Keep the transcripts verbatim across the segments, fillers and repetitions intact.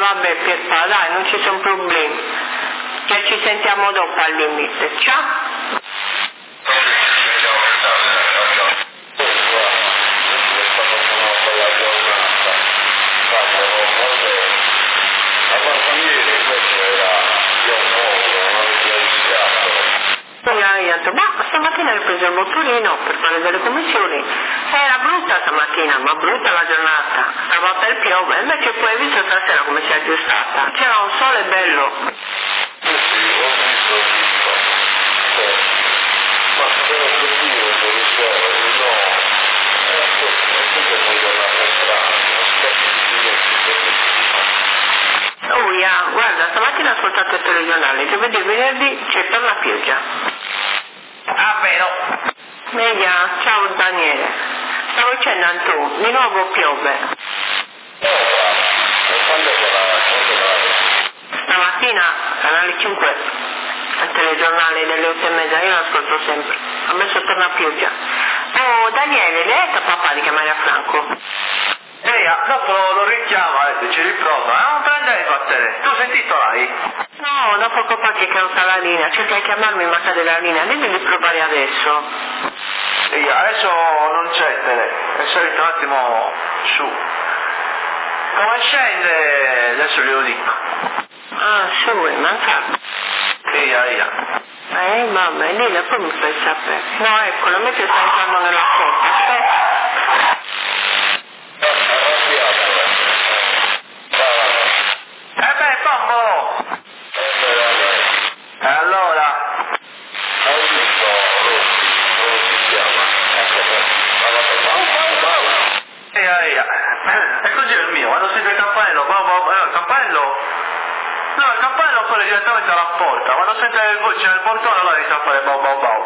vabbè Pierpa, dai, non ci sono problemi. Che ci sentiamo dopo al limite. Ciao. Ma stamattina ho preso il motorino per fare delle commissioni, era brutta stamattina, ma brutta la giornata, stava per piovere, invece poi hai visto stasera come si è aggiustata, c'era un sole bello. Sì, sì, ho visto, ho visto. Ma spero che Dio lo risolve, no? Eh, questo è poi una strana, aspetti Dio che Oh yeah, guarda, stamattina ho ascoltato il telegiornale, giovedì e venerdì c'è per la pioggia. Ah, vero. Meglio, ciao Daniele. Stavo dicendo Antù, di nuovo piove. Stamattina, canale cinque, al telegiornale delle otto e mezza, io l'ascolto sempre. Ha messo torna pioggia. Oh Daniele, le hai detto a papà di chiamare a Franco? Ehi, dopo lo richiama e ci riprova. Eh, non prende le batterie. Tu sentito lei? No, dopo papà che causa la linea, cerca di chiamarmi ma cade la linea, devi riprovare adesso. Ehi, adesso non c'è tele, è salito un attimo su. Come scende, adesso glielo dico. Ah, su, è mancato. Ehi, ehi. Eh, mamma, e lì poi mi fai sapere. No, eccolo, mentre sta entrando nella porta, aspetta. Eh beh, bambolo! E allora? Hai visto Rossi, come si chiama? Ehi, ehi. E così è il mio, quando sente il campanello, boh, boh, boh, il campanello... No, il campanello corre direttamente alla porta, quando sente il voce nel portone allora inizia a fare boh, boh, boh.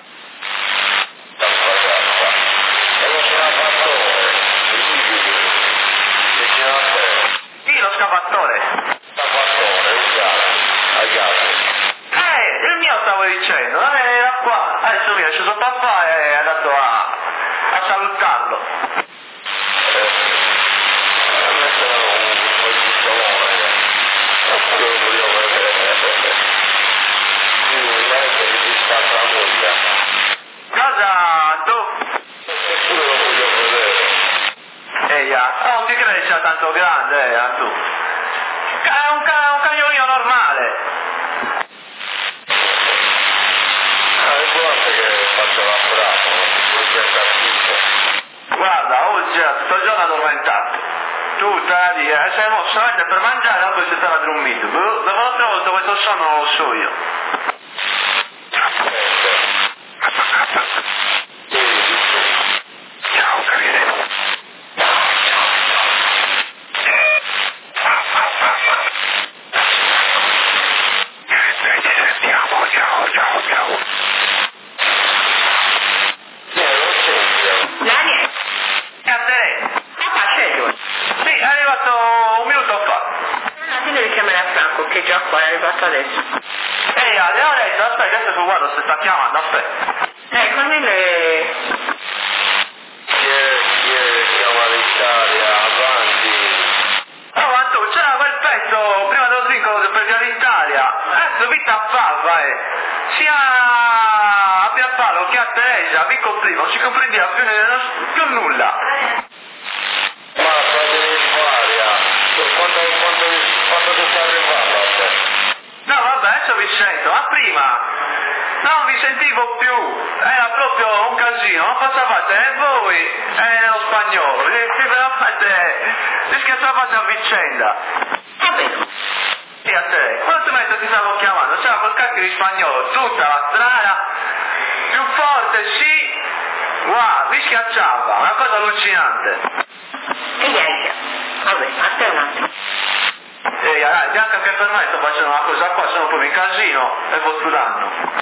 Chi lo scafattore? Scafattore, uguale, agave. Eh, il mio stavo dicendo, eh, era qua, adesso viene sceso papà e è andato a, a salutarlo. Cosa, tu? Eppure lo voglio vedere. Ehi, ah, non ti credi sia tanto grande, eh, tu? È un, ca- un cagnolino normale. Ah, è buono che faccio la bravo, non c'è capito. Guarda, oggi è tutto il giorno addormentato. Tutta la via, e sei mosso solamente per mangiare, dopo si stava dormendo. Dopo l'altra volta questo sonno non lo so io. Ciao, capiremo. Ci sentiamo, ciao, ciao, ciao. Daniele, E a te? papà c'è lui. Sì, è arrivato un minuto fa. Alla fine di chiamare a Franco, che già qua è arrivato adesso. Ehi, avevo detto, aspetta, adesso guardo se sta chiamando, aspetta. Eh, con le... Chiama l'Italia, avanti. Oh, ma tu, c'era quel pezzo prima dello svincolo per via l'Italia. Adesso vita fava, eh. Sia a Pierpaolo che a Teresa, vi comprivo, non si comprendeva più, più nulla. Ma fratelli Italia, quando, quando, quando ti sei arrivato a te? No, vabbè, adesso vi sento, ma prima non vi sentivo più, era proprio un casino, non passavate né voi né lo spagnolo, si veramente si scherzavate a vicenda. Va bene. E a te, quando tu mi hai detto ti stavo chiamando, c'era quel cacchio di spagnolo, tutta la strada, più forte, sì, wow, mi schiacciava, una cosa allucinante. E niente. Vabbè, a te un attimo. E dai, anche per me sto facendo una cosa qua, sono proprio in casino, è vostro danno.